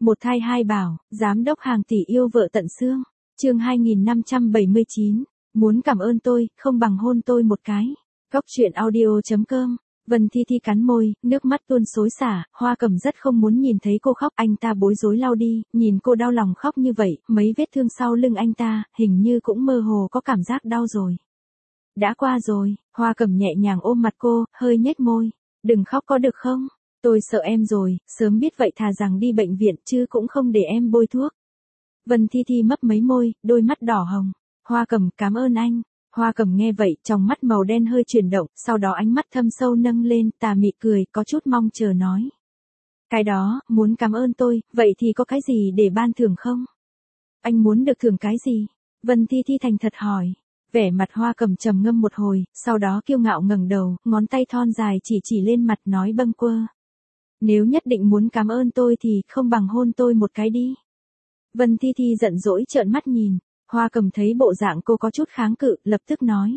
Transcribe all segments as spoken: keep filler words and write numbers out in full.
Một thai hai bảo, giám đốc hàng tỷ yêu vợ tận xương. Chương hai nghìn năm trăm bảy mươi chín, muốn cảm ơn tôi, không bằng hôn tôi một cái. Góc truyện audio chấm com. Vân Thi Thi cắn môi, nước mắt tuôn xối xả, Hoa Cẩm rất không muốn nhìn thấy cô khóc, anh ta bối rối lau đi, nhìn cô đau lòng khóc như vậy, mấy vết thương sau lưng anh ta, hình như cũng mơ hồ có cảm giác đau rồi. Đã qua rồi, Hoa Cẩm nhẹ nhàng ôm mặt cô, hơi nhếch môi. Đừng khóc có được không? Tôi sợ em rồi, sớm biết vậy thà rằng đi bệnh viện chứ cũng không để em bôi thuốc. Vân Thi Thi mấp mấy môi, đôi mắt đỏ hồng. Hoa Cẩm cảm ơn anh. Hoa Cẩm nghe vậy, trong mắt màu đen hơi chuyển động, sau đó ánh mắt thâm sâu nâng lên, tà mị cười, có chút mong chờ nói. Cái đó, muốn cảm ơn tôi, vậy thì có cái gì để ban thưởng không? Anh muốn được thưởng cái gì? Vân Thi Thi thành thật hỏi. Vẻ mặt Hoa Cẩm trầm ngâm một hồi, sau đó kiêu ngạo ngẩng đầu, ngón tay thon dài chỉ chỉ lên mặt nói bâng quơ. Nếu nhất định muốn cảm ơn tôi thì không bằng hôn tôi một cái đi. Vân Thi Thi giận dỗi trợn mắt nhìn. Hoa Cẩm thấy bộ dạng cô có chút kháng cự, lập tức nói.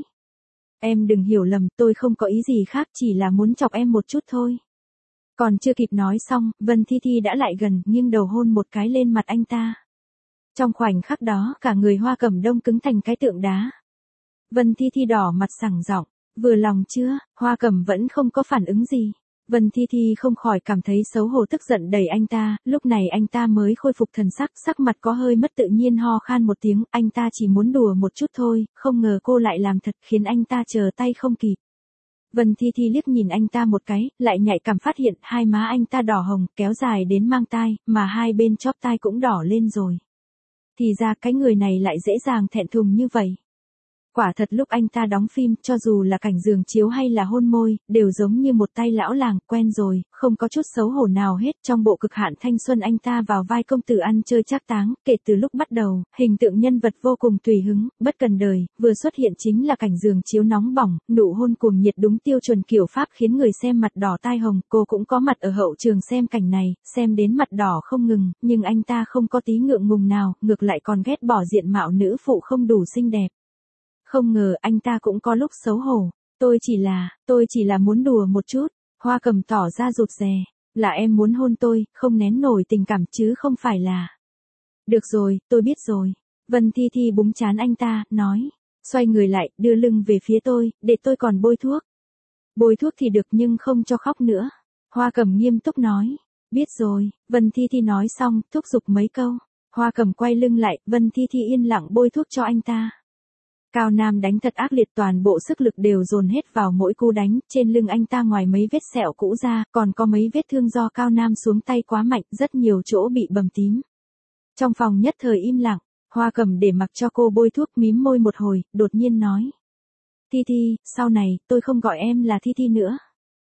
Em đừng hiểu lầm, tôi không có ý gì khác, chỉ là muốn chọc em một chút thôi. Còn chưa kịp nói xong, Vân Thi Thi đã lại gần, nghiêng đầu hôn một cái lên mặt anh ta. Trong khoảnh khắc đó, cả người Hoa Cẩm đông cứng thành cái tượng đá. Vân Thi Thi đỏ mặt sảng giọng, vừa lòng chưa? Hoa Cẩm vẫn không có phản ứng gì. Vân Thi Thi không khỏi cảm thấy xấu hổ tức giận đẩy anh ta, lúc này anh ta mới khôi phục thần sắc, sắc mặt có hơi mất tự nhiên ho khan một tiếng, anh ta chỉ muốn đùa một chút thôi, không ngờ cô lại làm thật khiến anh ta chờ tay không kịp. Vân Thi Thi liếc nhìn anh ta một cái, lại nhạy cảm phát hiện hai má anh ta đỏ hồng, kéo dài đến mang tai, mà hai bên chóp tai cũng đỏ lên rồi. Thì ra cái người này lại dễ dàng thẹn thùng như vậy. Quả thật lúc anh ta đóng phim, cho dù là cảnh giường chiếu hay là hôn môi, đều giống như một tay lão làng, quen rồi, không có chút xấu hổ nào hết. Trong bộ Cực Hạn Thanh Xuân anh ta vào vai công tử ăn chơi trác táng, kể từ lúc bắt đầu, hình tượng nhân vật vô cùng tùy hứng, bất cần đời, vừa xuất hiện chính là cảnh giường chiếu nóng bỏng, nụ hôn cuồng nhiệt đúng tiêu chuẩn kiểu Pháp khiến người xem mặt đỏ tai hồng. Cô cũng có mặt ở hậu trường xem cảnh này, xem đến mặt đỏ không ngừng, nhưng anh ta không có tí ngượng ngùng nào, ngược lại còn ghét bỏ diện mạo nữ phụ không đủ xinh đẹp. Không ngờ anh ta cũng có lúc xấu hổ. Tôi chỉ là, tôi chỉ là muốn đùa một chút. Hoa Cẩm tỏ ra rụt rè. Là em muốn hôn tôi, không nén nổi tình cảm chứ không phải là. Được rồi, tôi biết rồi. Vân Thi Thi búng trán anh ta, nói. Xoay người lại, đưa lưng về phía tôi, để tôi còn bôi thuốc. Bôi thuốc thì được nhưng không cho khóc nữa. Hoa Cẩm nghiêm túc nói. Biết rồi, Vân Thi Thi nói xong, thúc giục mấy câu. Hoa Cẩm quay lưng lại, Vân Thi Thi yên lặng bôi thuốc cho anh ta. Cao Nam đánh thật ác liệt, toàn bộ sức lực đều dồn hết vào mỗi cú đánh, trên lưng anh ta ngoài mấy vết sẹo cũ ra, còn có mấy vết thương do Cao Nam xuống tay quá mạnh, rất nhiều chỗ bị bầm tím. Trong phòng nhất thời im lặng, Hoa Cẩm để mặc cho cô bôi thuốc mím môi một hồi, đột nhiên nói. Thi Thi, sau này, tôi không gọi em là Thi Thi nữa.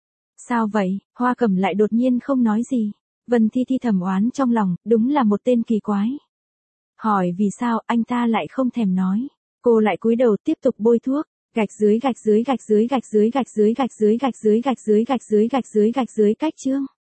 Sao vậy? Hoa Cẩm lại đột nhiên không nói gì. Vân Thi Thi thầm oán trong lòng, đúng là một tên kỳ quái. Hỏi vì sao anh ta lại không thèm nói. Cô lại cúi đầu tiếp tục bôi thuốc, gạch dưới gạch dưới gạch dưới gạch dưới gạch dưới gạch dưới gạch dưới gạch dưới gạch dưới gạch dưới gạch dưới cách chương.